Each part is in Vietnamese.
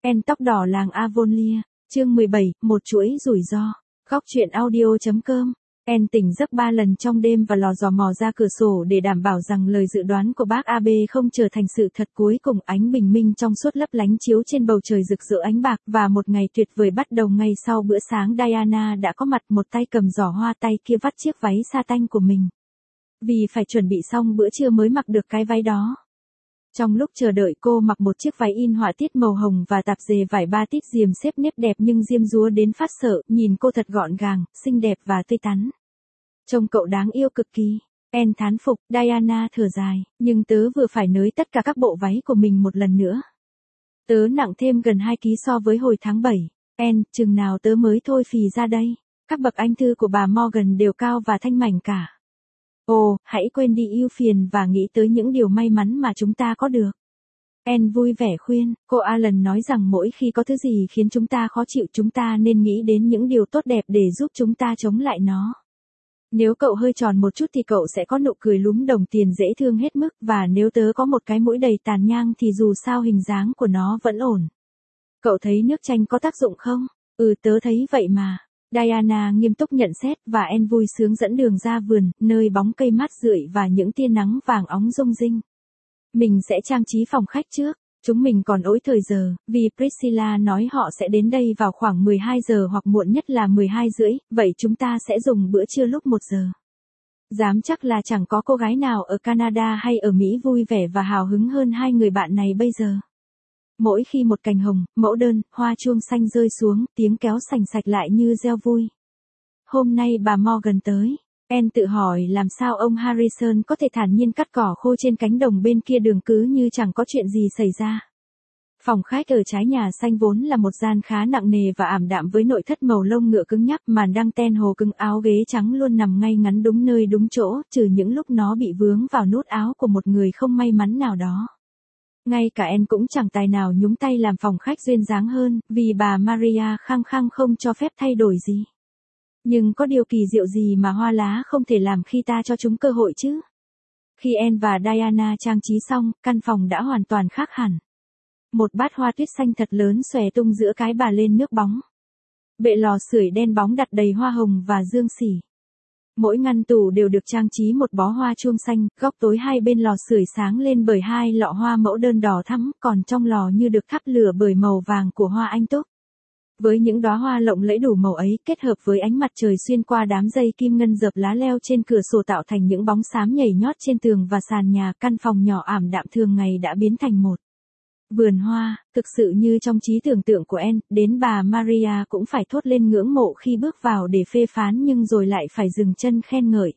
En tóc đỏ làng Avonlea, chương 17, một chuỗi rủi ro. Góc truyện audio.com. En tỉnh giấc 3 lần trong đêm và lò dò mò ra cửa sổ để đảm bảo rằng lời dự đoán của bác AB không trở thành sự thật. Cuối cùng ánh bình minh trong suốt lấp lánh chiếu trên bầu trời rực rỡ ánh bạc và một ngày tuyệt vời bắt đầu. Ngay sau bữa sáng, Diana đã có mặt, một tay cầm giỏ hoa, tay kia vắt chiếc váy sa tanh của mình. Vì phải chuẩn bị xong bữa trưa mới mặc được cái váy đó. Trong lúc chờ đợi, cô mặc một chiếc váy in họa tiết màu hồng và tạp dề vải ba tít diềm xếp nếp đẹp nhưng diêm dúa đến phát sợ. Nhìn cô thật gọn gàng, xinh đẹp và tươi tắn. Trông cậu đáng yêu cực kỳ. En thán phục. Diana thở dài, nhưng tớ vừa phải nới tất cả các bộ váy của mình một lần nữa. Tớ nặng thêm gần 2 ký so với hồi tháng 7. En, chừng nào tớ mới thôi phì ra đây. Các bậc anh thư của bà Morgan đều cao và thanh mảnh cả. Ồ, hãy quên đi ưu phiền và nghĩ tới những điều may mắn mà chúng ta có được. En vui vẻ khuyên. Cô Allen nói rằng mỗi khi có thứ gì khiến chúng ta khó chịu, chúng ta nên nghĩ đến những điều tốt đẹp để giúp chúng ta chống lại nó. Nếu cậu hơi tròn một chút thì cậu sẽ có nụ cười lúm đồng tiền dễ thương hết mức, và nếu tớ có một cái mũi đầy tàn nhang thì dù sao hình dáng của nó vẫn ổn. Cậu thấy nước chanh có tác dụng không? Tớ thấy vậy mà. Diana nghiêm túc nhận xét và En vui sướng dẫn đường ra vườn, nơi bóng cây mát rượi và những tia nắng vàng óng rung rinh. Mình sẽ trang trí phòng khách trước. Chúng mình còn ối thời giờ, vì Priscilla nói họ sẽ đến đây vào khoảng 12 giờ hoặc muộn nhất là 12 rưỡi, vậy chúng ta sẽ dùng bữa trưa lúc 1 giờ. Dám chắc là chẳng có cô gái nào ở Canada hay ở Mỹ vui vẻ và hào hứng hơn hai người bạn này bây giờ. Mỗi khi một cành hồng, mẫu đơn, hoa chuông xanh rơi xuống, tiếng kéo sành sạch lại như reo vui. Hôm nay bà Morgan tới. En tự hỏi làm sao ông Harrison có thể thản nhiên cắt cỏ khô trên cánh đồng bên kia đường cứ như chẳng có chuyện gì xảy ra. Phòng khách ở trái nhà xanh vốn là một gian khá nặng nề và ảm đạm với nội thất màu lông ngựa cứng nhắc, màn đăng ten hồ cứng, áo ghế trắng luôn nằm ngay ngắn đúng nơi đúng chỗ, trừ những lúc nó bị vướng vào nút áo của một người không may mắn nào đó. Ngay cả En cũng chẳng tài nào nhúng tay làm phòng khách duyên dáng hơn, vì bà Maria khăng khăng không cho phép thay đổi gì. Nhưng có điều kỳ diệu gì mà hoa lá không thể làm khi ta cho chúng cơ hội chứ? Khi En và Diana trang trí xong, căn phòng đã hoàn toàn khác hẳn. Một bát hoa tuyết xanh thật lớn xòe tung giữa cái bà lên nước bóng. Bệ lò sưởi đen bóng đặt đầy hoa hồng và dương xỉ. Mỗi ngăn tủ đều được trang trí một bó hoa chuông xanh, góc tối hai bên lò sưởi sáng lên bởi 2 lọ hoa mẫu đơn đỏ thắm, còn trong lò như được thắp lửa bởi màu vàng của hoa anh túc. Với những đóa hoa lộng lẫy đủ màu ấy, kết hợp với ánh mặt trời xuyên qua đám dây kim ngân dợp lá leo trên cửa sổ tạo thành những bóng xám nhảy nhót trên tường và sàn nhà, căn phòng nhỏ ảm đạm thường ngày đã biến thành một vườn hoa, thực sự như trong trí tưởng tượng của En. Đến bà Maria cũng phải thốt lên ngưỡng mộ khi bước vào để phê phán nhưng rồi lại phải dừng chân khen ngợi.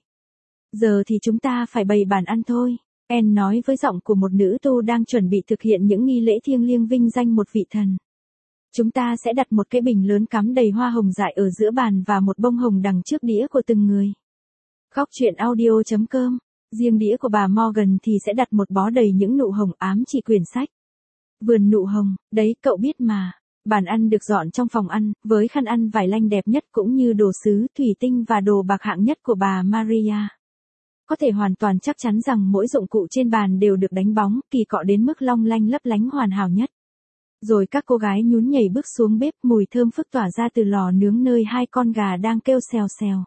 Giờ thì chúng ta phải bày bàn ăn thôi, En nói với giọng của một nữ tu đang chuẩn bị thực hiện những nghi lễ thiêng liêng vinh danh một vị thần. Chúng ta sẽ đặt một cái bình lớn cắm đầy hoa hồng dại ở giữa bàn và một bông hồng đằng trước đĩa của từng người. Góc truyện audio.com. Riêng đĩa của bà Morgan thì sẽ đặt một bó đầy những nụ hồng ám chỉ quyển sách. Vườn nụ hồng, đấy cậu biết mà. Bàn ăn được dọn trong phòng ăn, với khăn ăn vải lanh đẹp nhất cũng như đồ sứ, thủy tinh và đồ bạc hạng nhất của bà Maria. Có thể hoàn toàn chắc chắn rằng mỗi dụng cụ trên bàn đều được đánh bóng, kỳ cọ đến mức long lanh lấp lánh hoàn hảo nhất. Rồi các cô gái nhún nhảy bước xuống bếp, mùi thơm phức tỏa ra từ lò nướng nơi 2 con gà đang kêu xèo xèo.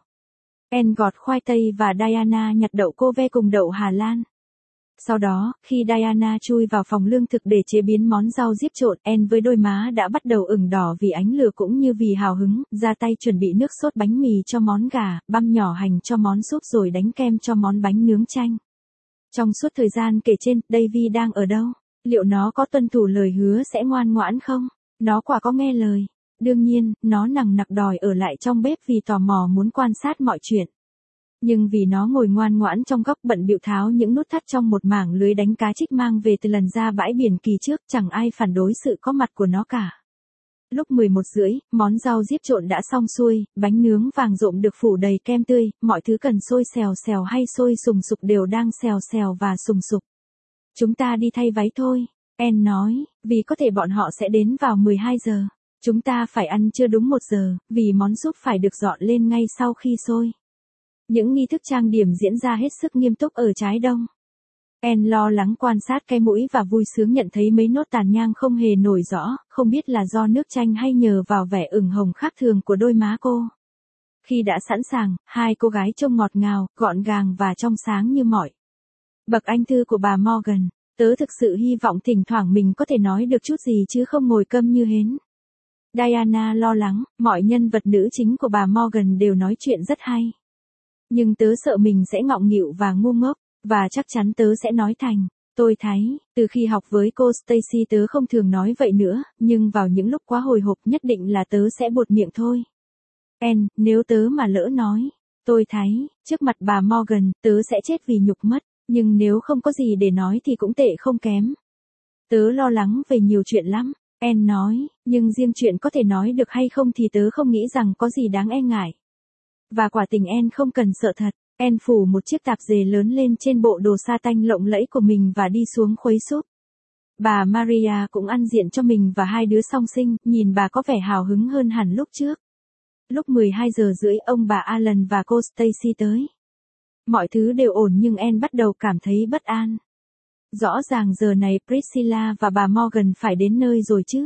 En gọt khoai tây và Diana nhặt đậu cô ve cùng đậu Hà Lan. Sau đó, khi Diana chui vào phòng lương thực để chế biến món rau diếp trộn, En với đôi má đã bắt đầu ửng đỏ vì ánh lửa cũng như vì hào hứng, ra tay chuẩn bị nước sốt bánh mì cho món gà, băm nhỏ hành cho món súp rồi đánh kem cho món bánh nướng chanh. Trong suốt thời gian kể trên, Davy đang ở đâu? Liệu nó có tuân thủ lời hứa sẽ ngoan ngoãn không? Nó quả có nghe lời. Đương nhiên, nó nằng nặc đòi ở lại trong bếp vì tò mò muốn quan sát mọi chuyện. Nhưng vì nó ngồi ngoan ngoãn trong góc bận bịu tháo những nút thắt trong một mảng lưới đánh cá trích mang về từ lần ra bãi biển kỳ trước, chẳng ai phản đối sự có mặt của nó cả. Lúc 11 rưỡi, món rau diếp trộn đã xong xuôi, bánh nướng vàng rộm được phủ đầy kem tươi, mọi thứ cần sôi xèo xèo hay sôi sùng sục đều đang xèo xèo và sùng sục. Chúng ta đi thay váy thôi, En nói, vì có thể bọn họ sẽ đến vào 12 giờ. Chúng ta phải ăn trưa đúng 1 giờ, vì món súp phải được dọn lên ngay sau khi sôi. Những nghi thức trang điểm diễn ra hết sức nghiêm túc ở trái đông. Anne lo lắng quan sát cái mũi và vui sướng nhận thấy mấy nốt tàn nhang không hề nổi rõ, không biết là do nước chanh hay nhờ vào vẻ ửng hồng khác thường của đôi má cô. Khi đã sẵn sàng, hai cô gái trông ngọt ngào, gọn gàng và trong sáng như mọi bậc anh thư của bà Morgan. Tớ thực sự hy vọng thỉnh thoảng mình có thể nói được chút gì chứ không ngồi câm như hến. Diana lo lắng, mọi nhân vật nữ chính của bà Morgan đều nói chuyện rất hay. Nhưng tớ sợ mình sẽ ngọng nghịu và ngu ngốc, và chắc chắn tớ sẽ nói thành. Tôi thấy, từ khi học với cô Stacy tớ không thường nói vậy nữa, nhưng vào những lúc quá hồi hộp nhất định là tớ sẽ buột miệng thôi. Anne, nếu tớ mà lỡ nói, tôi thấy, trước mặt bà Morgan, tớ sẽ chết vì nhục mất, nhưng nếu không có gì để nói thì cũng tệ không kém. Tớ lo lắng về nhiều chuyện lắm, Anne nói, nhưng riêng chuyện có thể nói được hay không thì tớ không nghĩ rằng có gì đáng e ngại. Và quả tình Anne không cần sợ thật. Anne phủ một chiếc tạp dề lớn lên trên bộ đồ sa tanh lộng lẫy của mình và đi xuống khuấy súp. Bà Maria cũng ăn diện cho mình và hai đứa song sinh, nhìn bà có vẻ hào hứng hơn hẳn lúc trước. Lúc 12:30 ông bà Alan và cô Stacy tới. Mọi thứ đều ổn nhưng Anne bắt đầu cảm thấy bất an. Rõ ràng giờ này Priscilla và bà Morgan phải đến nơi rồi chứ.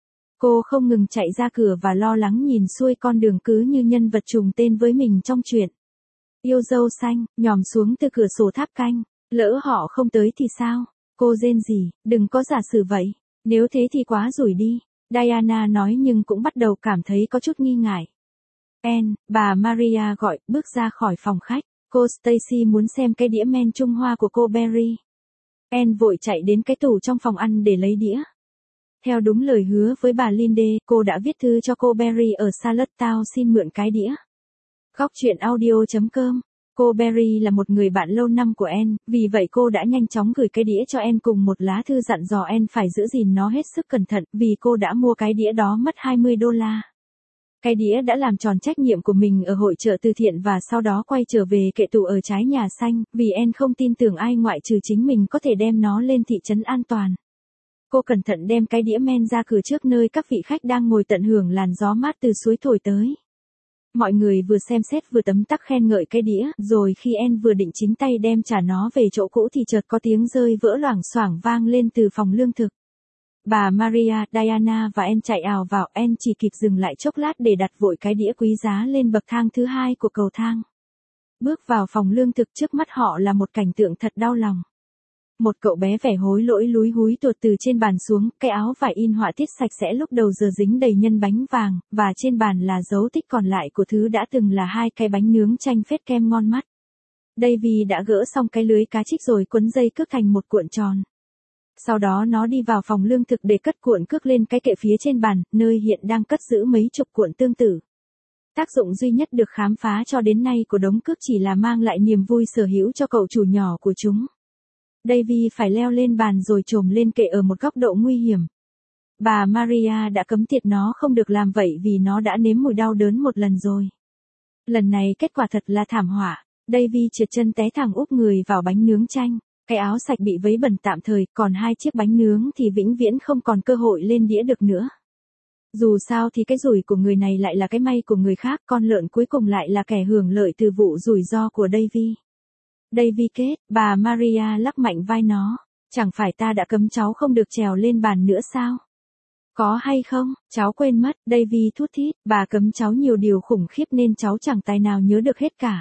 Cô không ngừng chạy ra cửa và lo lắng nhìn xuôi con đường cứ như nhân vật trùng tên với mình trong truyện. Yêu dâu xanh, nhòm xuống từ cửa sổ tháp canh, lỡ họ không tới thì sao? Cô rên rỉ, đừng có giả sử vậy, nếu thế thì quá rủi đi. Diana nói nhưng cũng bắt đầu cảm thấy có chút nghi ngại. Anne, bà Maria gọi, bước ra khỏi phòng khách, cô Stacy muốn xem cái đĩa men Trung Hoa của cô Berry. Anne vội chạy đến cái tủ trong phòng ăn để lấy đĩa. Theo đúng lời hứa với bà Linde, cô đã viết thư cho cô Berry ở Charlottetown xin mượn cái đĩa. Góc chuyện audio.com. Cô Berry là một người bạn lâu năm của Anne, vì vậy cô đã nhanh chóng gửi cái đĩa cho Anne cùng một lá thư dặn dò Anne phải giữ gìn nó hết sức cẩn thận, vì cô đã mua cái đĩa đó mất $20. Cái đĩa đã làm tròn trách nhiệm của mình ở hội chợ từ thiện và sau đó quay trở về kệ tủ ở trái nhà xanh, vì Anne không tin tưởng ai ngoại trừ chính mình có thể đem nó lên thị trấn an toàn. Cô cẩn thận đem cái đĩa men ra cửa trước nơi các vị khách đang ngồi tận hưởng làn gió mát từ suối thổi tới. Mọi người vừa xem xét vừa tấm tắc khen ngợi cái đĩa, rồi khi Anne vừa định chính tay đem trả nó về chỗ cũ thì chợt có tiếng rơi vỡ loảng xoảng vang lên từ phòng lương thực. Bà Maria, Diana và Anne chạy ào vào, Anne chỉ kịp dừng lại chốc lát để đặt vội cái đĩa quý giá lên bậc thang thứ hai của cầu thang. Bước vào phòng lương thực trước mắt họ là một cảnh tượng thật đau lòng. Một cậu bé vẻ hối lỗi lúi húi tuột từ trên bàn xuống, cái áo vải in họa tiết sạch sẽ lúc đầu giờ dính đầy nhân bánh vàng, và trên bàn là dấu tích còn lại của thứ đã từng là hai cái bánh nướng chanh phết kem ngon mắt. Davy đã gỡ xong cái lưới cá trích rồi quấn dây cước thành một cuộn tròn. Sau đó nó đi vào phòng lương thực để cất cuộn cước lên cái kệ phía trên bàn, nơi hiện đang cất giữ mấy chục cuộn tương tự. Tác dụng duy nhất được khám phá cho đến nay của đống cước chỉ là mang lại niềm vui sở hữu cho cậu chủ nhỏ của chúng. Davy phải leo lên bàn rồi chồm lên kệ ở một góc độ nguy hiểm. Bà Maria đã cấm tiệt nó không được làm vậy vì nó đã nếm mùi đau đớn một lần rồi. Lần này kết quả thật là thảm họa. Davy trượt chân té thẳng úp người vào bánh nướng chanh. Cái áo sạch bị vấy bẩn tạm thời, còn hai chiếc bánh nướng thì vĩnh viễn không còn cơ hội lên đĩa được nữa. Dù sao thì cái rủi của người này lại là cái may của người khác, con lợn cuối cùng lại là kẻ hưởng lợi từ vụ rủi ro của Davy. Davy kết, bà Maria lắc mạnh vai nó. Chẳng phải ta đã cấm cháu không được trèo lên bàn nữa sao? Có hay không, cháu quên mất, Davy thút thít, bà cấm cháu nhiều điều khủng khiếp nên cháu chẳng tài nào nhớ được hết cả.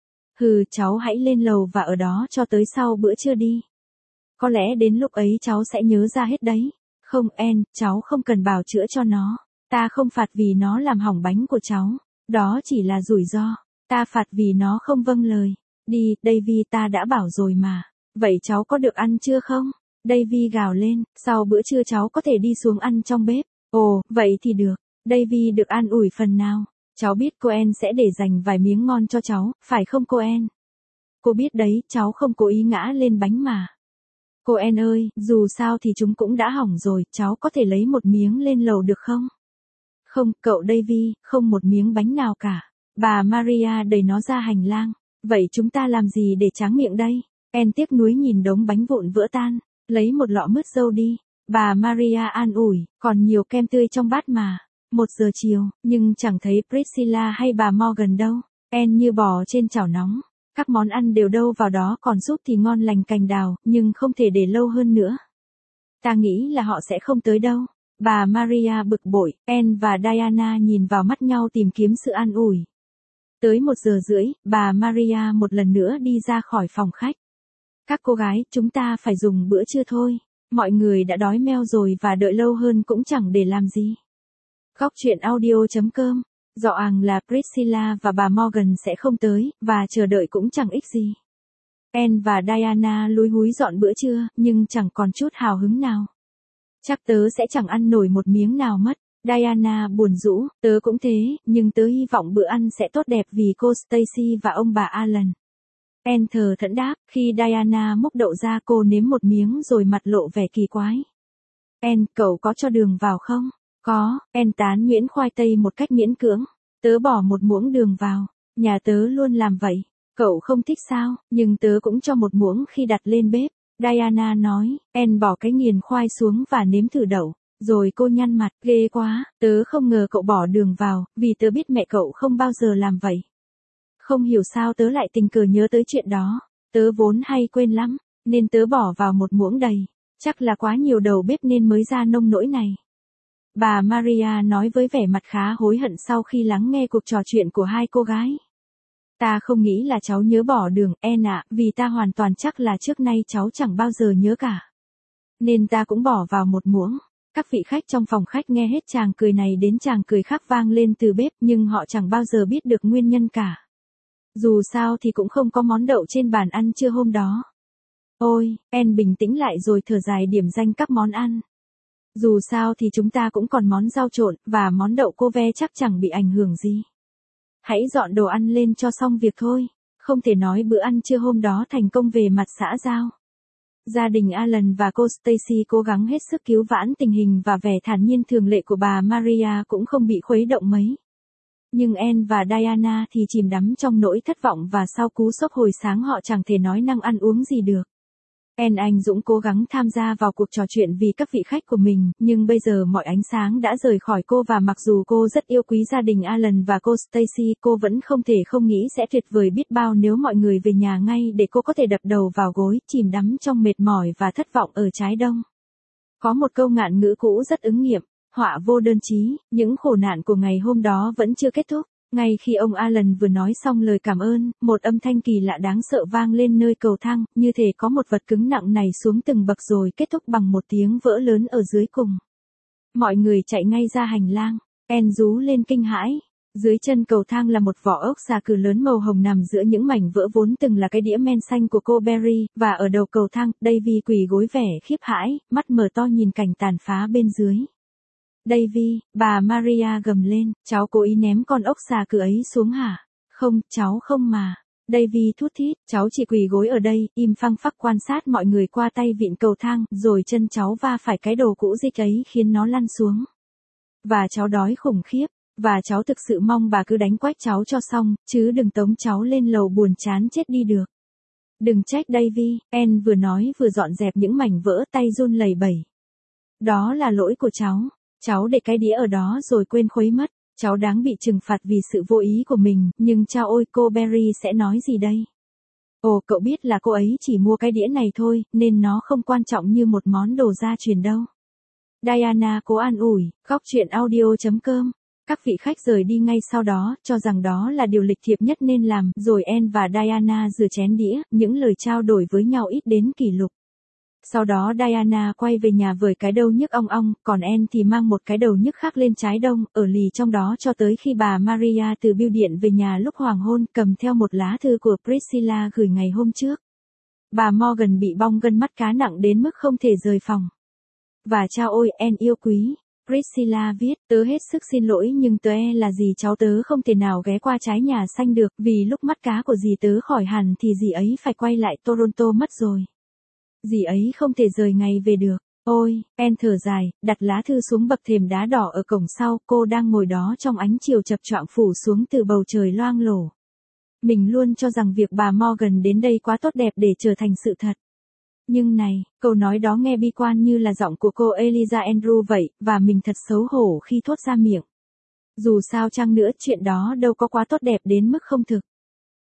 Hừ, cháu hãy lên lầu và ở đó cho tới sau bữa trưa đi. Có lẽ đến lúc ấy cháu sẽ nhớ ra hết đấy. Không Anne, cháu không cần bào chữa cho nó. Ta không phạt vì nó làm hỏng bánh của cháu. Đó chỉ là rủi ro. Ta phạt vì nó không vâng lời. Đi, Davy, ta đã bảo rồi mà. Vậy cháu có được ăn chưa không? Davy gào lên, sau bữa trưa cháu có thể đi xuống ăn trong bếp. Ồ, vậy thì được. Davy được an ủi phần nào. Cháu biết cô Anne sẽ để dành vài miếng ngon cho cháu, phải không cô Anne? Cô biết đấy, cháu không cố ý ngã lên bánh mà. Cô Anne ơi, dù sao thì chúng cũng đã hỏng rồi, cháu có thể lấy một miếng lên lầu được không? Không, cậu Davy, không một miếng bánh nào cả. Bà Maria đẩy nó ra hành lang. Vậy chúng ta làm gì để tráng miệng đây? Anne tiếc nuối nhìn đống bánh vụn vỡ tan. Lấy một lọ mứt dâu đi. Bà Maria an ủi, còn nhiều kem tươi trong bát mà. 1 giờ chiều, nhưng chẳng thấy Priscilla hay bà Morgan đâu. Anne như bò trên chảo nóng. Các món ăn đều đâu vào đó, còn súp thì ngon lành cành đào, nhưng không thể để lâu hơn nữa. Ta nghĩ là họ sẽ không tới đâu. Bà Maria bực bội, Anne và Diana nhìn vào mắt nhau tìm kiếm sự an ủi. Tới 1 giờ rưỡi, bà Maria một lần nữa đi ra khỏi phòng khách. Các cô gái, chúng ta phải dùng bữa trưa thôi. Mọi người đã đói meo rồi và đợi lâu hơn cũng chẳng để làm gì. Góc truyện audio.com. Rõ ràng là Priscilla và bà Morgan sẽ không tới, và chờ đợi cũng chẳng ích gì. Anne và Diana lúi húi dọn bữa trưa, nhưng chẳng còn chút hào hứng nào. Chắc tớ sẽ chẳng ăn nổi một miếng nào mất. Diana buồn rũ, tớ cũng thế, nhưng tớ hy vọng bữa ăn sẽ tốt đẹp vì cô Stacy và ông bà Alan. Anne thờ thẫn đáp, khi Diana múc đậu ra cô nếm một miếng rồi mặt lộ vẻ kỳ quái. Anne, cậu có cho đường vào không? Có, Anne tán nhuyễn khoai tây một cách miễn cưỡng. Tớ bỏ một muỗng đường vào. Nhà tớ luôn làm vậy. Cậu không thích sao, nhưng tớ cũng cho một muỗng khi đặt lên bếp. Diana nói, Anne bỏ cái nghiền khoai xuống và nếm thử đậu. Rồi cô nhăn mặt, ghê quá, tớ không ngờ cậu bỏ đường vào, vì tớ biết mẹ cậu không bao giờ làm vậy. Không hiểu sao tớ lại tình cờ nhớ tới chuyện đó. Tớ vốn hay quên lắm, nên tớ bỏ vào một muỗng đầy. Chắc là quá nhiều đầu bếp nên mới ra nông nỗi này. Bà Maria nói với vẻ mặt khá hối hận sau khi lắng nghe cuộc trò chuyện của hai cô gái. Ta không nghĩ là cháu nhớ bỏ đường, Anne ạ, vì ta hoàn toàn chắc là trước nay cháu chẳng bao giờ nhớ cả. Nên ta cũng bỏ vào một muỗng. Các vị khách trong phòng khách nghe hết tràng cười này đến tràng cười khác vang lên từ bếp, nhưng họ chẳng bao giờ biết được nguyên nhân cả. Dù sao thì cũng không có món đậu trên bàn ăn trưa hôm đó. Ôi, Anne bình tĩnh lại rồi thở dài điểm danh các món ăn. Dù sao thì chúng ta cũng còn món rau trộn, và món đậu cô ve chắc chẳng bị ảnh hưởng gì. Hãy dọn đồ ăn lên cho xong việc thôi. Không thể nói bữa ăn trưa hôm đó thành công về mặt xã giao. Gia đình Alan và cô Stacy cố gắng hết sức cứu vãn tình hình và vẻ thản nhiên thường lệ của bà Maria cũng không bị khuấy động mấy. Nhưng Anne và Diana thì chìm đắm trong nỗi thất vọng và sau cú sốc hồi sáng họ chẳng thể nói năng ăn uống gì được. Anne anh dũng cố gắng tham gia vào cuộc trò chuyện vì các vị khách của mình, nhưng bây giờ mọi ánh sáng đã rời khỏi cô và mặc dù cô rất yêu quý gia đình Alan và cô Stacy, cô vẫn không thể không nghĩ sẽ tuyệt vời biết bao nếu mọi người về nhà ngay để cô có thể đập đầu vào gối, chìm đắm trong mệt mỏi và thất vọng ở trái đông. Có một câu ngạn ngữ cũ rất ứng nghiệm, họa vô đơn chí, những khổ nạn của ngày hôm đó vẫn chưa kết thúc. Ngay khi ông Alan vừa nói xong lời cảm ơn, một âm thanh kỳ lạ đáng sợ vang lên nơi cầu thang, như thể có một vật cứng nặng này xuống từng bậc rồi kết thúc bằng một tiếng vỡ lớn ở dưới cùng. Mọi người chạy ngay ra hành lang, Anne rú lên kinh hãi. Dưới chân cầu thang là một vỏ ốc xà cừ lớn màu hồng nằm giữa những mảnh vỡ vốn từng là cái đĩa men xanh của cô Berry, và ở đầu cầu thang, Davy quỳ gối vẻ khiếp hãi, mắt mở to nhìn cảnh tàn phá bên dưới. Davy, bà Maria gầm lên, cháu cố ý ném con ốc xà cừ ấy xuống hả? Không, cháu không mà. Davy thút thít, cháu chỉ quỳ gối ở đây, im phăng phắc quan sát mọi người qua tay vịn cầu thang, rồi chân cháu va phải cái đồ cũ dích ấy khiến nó lăn xuống. Và cháu đói khủng khiếp, và cháu thực sự mong bà cứ đánh quách cháu cho xong, chứ đừng tống cháu lên lầu buồn chán chết đi được. Đừng trách Davy, Anne vừa nói vừa dọn dẹp những mảnh vỡ, tay run lẩy bẩy. Đó là lỗi của cháu. Cháu để cái đĩa ở đó rồi quên khuấy mất. Cháu đáng bị trừng phạt vì sự vô ý của mình, nhưng cha ôi cô Berry sẽ nói gì đây? Ồ, cậu biết là cô ấy chỉ mua cái đĩa này thôi, nên nó không quan trọng như một món đồ gia truyền đâu. Diana cố an ủi, góc truyện audio.com. Các vị khách rời đi ngay sau đó, cho rằng đó là điều lịch thiệp nhất nên làm, rồi Anne và Diana rửa chén đĩa, những lời trao đổi với nhau ít đến kỷ lục. Sau đó Diana quay về nhà với cái đầu nhức ong ong, còn Anne thì mang một cái đầu nhức khác lên trái đông, ở lì trong đó cho tới khi bà Maria từ bưu điện về nhà lúc hoàng hôn, cầm theo một lá thư của Priscilla gửi ngày hôm trước. Bà Morgan bị bong gân mắt cá nặng đến mức không thể rời phòng. Và chao ôi, Anne yêu quý. Priscilla viết, tớ hết sức xin lỗi nhưng tớ là dì cháu tớ không thể nào ghé qua trái nhà xanh được, vì lúc mắt cá của dì tớ khỏi hẳn thì dì ấy phải quay lại Toronto mất rồi. Dì ấy không thể rời ngày về được. Ôi, Anne thở dài, đặt lá thư xuống bậc thềm đá đỏ ở cổng sau, cô đang ngồi đó trong ánh chiều chập choạng phủ xuống từ bầu trời loang lổ. Mình luôn cho rằng việc bà Morgan đến đây quá tốt đẹp để trở thành sự thật. Nhưng này, câu nói đó nghe bi quan như là giọng của cô Eliza Andrew vậy, và mình thật xấu hổ khi thốt ra miệng. Dù sao chăng nữa chuyện đó đâu có quá tốt đẹp đến mức không thực.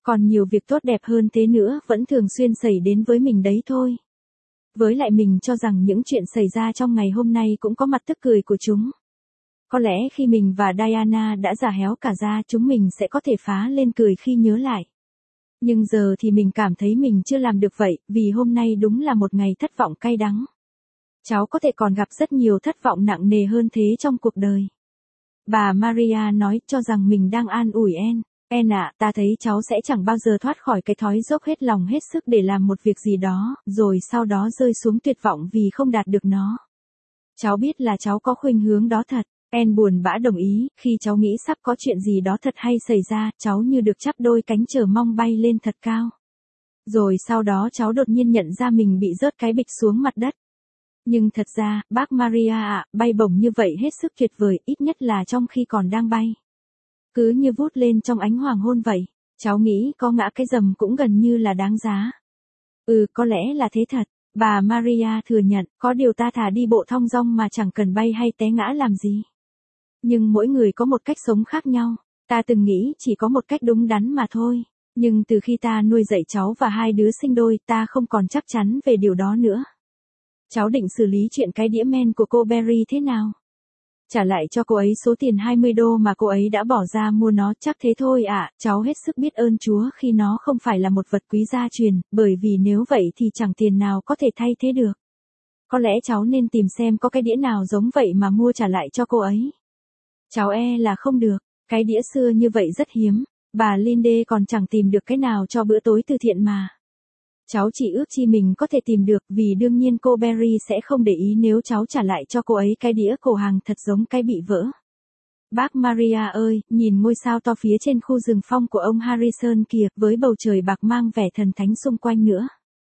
Còn nhiều việc tốt đẹp hơn thế nữa vẫn thường xuyên xảy đến với mình đấy thôi. Với lại mình cho rằng những chuyện xảy ra trong ngày hôm nay cũng có mặt tức cười của chúng. Có lẽ khi mình và Diana đã già héo cả ra chúng mình sẽ có thể phá lên cười khi nhớ lại. Nhưng giờ thì mình cảm thấy mình chưa làm được vậy, vì hôm nay đúng là một ngày thất vọng cay đắng. Cháu có thể còn gặp rất nhiều thất vọng nặng nề hơn thế trong cuộc đời. Bà Maria nói cho rằng mình đang an ủi En. En ạ, ta thấy cháu sẽ chẳng bao giờ thoát khỏi cái thói dốc hết lòng hết sức để làm một việc gì đó, rồi sau đó rơi xuống tuyệt vọng vì không đạt được nó. Cháu biết là cháu có khuynh hướng đó thật. En buồn bã đồng ý, khi cháu nghĩ sắp có chuyện gì đó thật hay xảy ra, cháu như được chắp đôi cánh chờ mong bay lên thật cao. Rồi sau đó cháu đột nhiên nhận ra mình bị rớt cái bịch xuống mặt đất. Nhưng thật ra, bác Maria ạ, bay bổng như vậy hết sức tuyệt vời, ít nhất là trong khi còn đang bay. Cứ như vút lên trong ánh hoàng hôn vậy, cháu nghĩ có ngã cái rầm cũng gần như là đáng giá. Có lẽ là thế thật, bà Maria thừa nhận, có điều ta thà đi bộ thong dong mà chẳng cần bay hay té ngã làm gì. Nhưng mỗi người có một cách sống khác nhau, ta từng nghĩ chỉ có một cách đúng đắn mà thôi. Nhưng từ khi ta nuôi dạy cháu và hai đứa sinh đôi, ta không còn chắc chắn về điều đó nữa. Cháu định xử lý chuyện cái đĩa men của cô Berry thế nào? Trả lại cho cô ấy số tiền 20 đô mà cô ấy đã bỏ ra mua nó, chắc thế thôi ạ. Cháu hết sức biết ơn Chúa khi nó không phải là một vật quý gia truyền, bởi vì nếu vậy thì chẳng tiền nào có thể thay thế được. Có lẽ cháu nên tìm xem có cái đĩa nào giống vậy mà mua trả lại cho cô ấy. Cháu là không được, cái đĩa xưa như vậy rất hiếm, bà Linde còn chẳng tìm được cái nào cho bữa tối từ thiện mà. Cháu chỉ ước chi mình có thể tìm được, vì đương nhiên cô Berry sẽ không để ý nếu cháu trả lại cho cô ấy cái đĩa cổ hàng thật giống cái bị vỡ. Bác Maria ơi, nhìn ngôi sao to phía trên khu rừng phong của ông Harrison kìa, với bầu trời bạc mang vẻ thần thánh xung quanh nữa.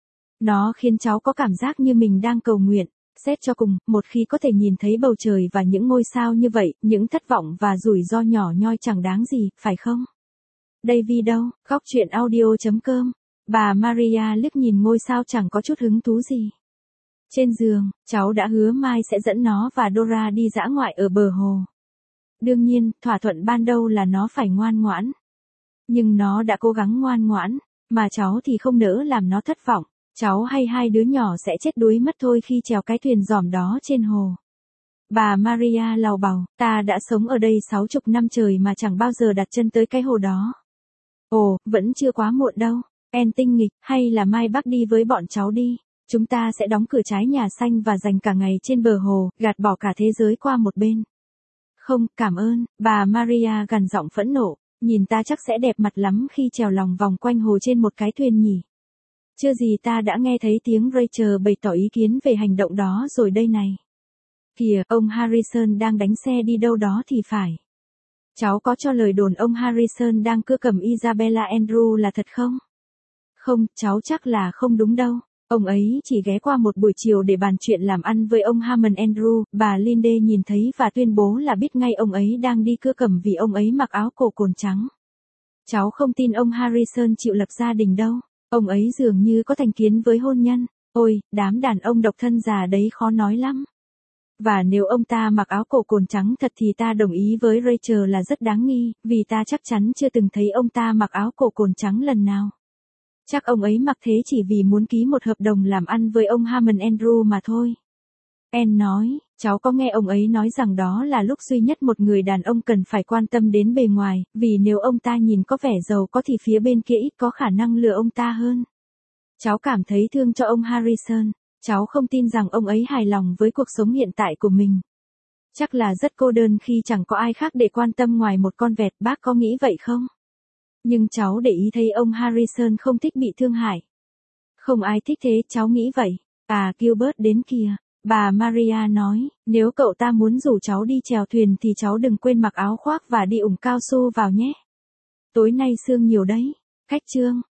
Nó khiến cháu có cảm giác như mình đang cầu nguyện. Xét cho cùng, một khi có thể nhìn thấy bầu trời và những ngôi sao như vậy, những thất vọng và rủi ro nhỏ nhoi chẳng đáng gì, phải không? David đâu, góc chuyện audio.com. Bà Maria liếc nhìn ngôi sao chẳng có chút hứng thú gì. Trên giường, cháu đã hứa mai sẽ dẫn nó và Dora đi dã ngoại ở bờ hồ. Đương nhiên, thỏa thuận ban đầu là nó phải ngoan ngoãn. Nhưng nó đã cố gắng ngoan ngoãn, mà cháu thì không nỡ làm nó thất vọng. Cháu hay hai đứa nhỏ sẽ chết đuối mất thôi khi chèo cái thuyền giòm đó trên hồ. Bà Maria lầu bầu, ta đã sống ở đây 60 năm trời mà chẳng bao giờ đặt chân tới cái hồ đó. Ồ, vẫn chưa quá muộn đâu. En tinh nghịch, hay là mai bác đi với bọn cháu đi. Chúng ta sẽ đóng cửa trái nhà xanh và dành cả ngày trên bờ hồ, gạt bỏ cả thế giới qua một bên. Không, cảm ơn, bà Maria gằn giọng phẫn nộ, nhìn ta chắc sẽ đẹp mặt lắm khi trèo lòng vòng quanh hồ trên một cái thuyền nhỉ. Chưa gì ta đã nghe thấy tiếng Rachel bày tỏ ý kiến về hành động đó rồi đây này. Kìa, ông Harrison đang đánh xe đi đâu đó thì phải. Cháu có cho lời đồn ông Harrison đang cưa cầm Isabella Andrew là thật không? Không, cháu chắc là không đúng đâu. Ông ấy chỉ ghé qua một buổi chiều để bàn chuyện làm ăn với ông Harmon Andrew. Bà Linde nhìn thấy và tuyên bố là biết ngay ông ấy đang đi cưa cầm vì ông ấy mặc áo cổ cồn trắng. Cháu không tin ông Harrison chịu lập gia đình đâu. Ông ấy dường như có thành kiến với hôn nhân. Ôi, đám đàn ông độc thân già đấy khó nói lắm. Và nếu ông ta mặc áo cổ cồn trắng thật thì ta đồng ý với Rachel là rất đáng nghi, vì ta chắc chắn chưa từng thấy ông ta mặc áo cổ cồn trắng lần nào. Chắc ông ấy mặc thế chỉ vì muốn ký một hợp đồng làm ăn với ông Harmon Andrew mà thôi. En nói, cháu có nghe ông ấy nói rằng đó là lúc duy nhất một người đàn ông cần phải quan tâm đến bề ngoài, vì nếu ông ta nhìn có vẻ giàu có thì phía bên kia ít có khả năng lừa ông ta hơn. Cháu cảm thấy thương cho ông Harrison, cháu không tin rằng ông ấy hài lòng với cuộc sống hiện tại của mình. Chắc là rất cô đơn khi chẳng có ai khác để quan tâm ngoài một con vẹt, bác có nghĩ vậy không? Nhưng cháu để ý thấy ông Harrison không thích bị thương hại. Không ai thích thế, cháu nghĩ vậy. À, Gilbert đến kìa. Bà Maria nói, nếu cậu ta muốn rủ cháu đi chèo thuyền thì cháu đừng quên mặc áo khoác và đi ủng cao su vào nhé. Tối nay sương nhiều đấy. Cách chương.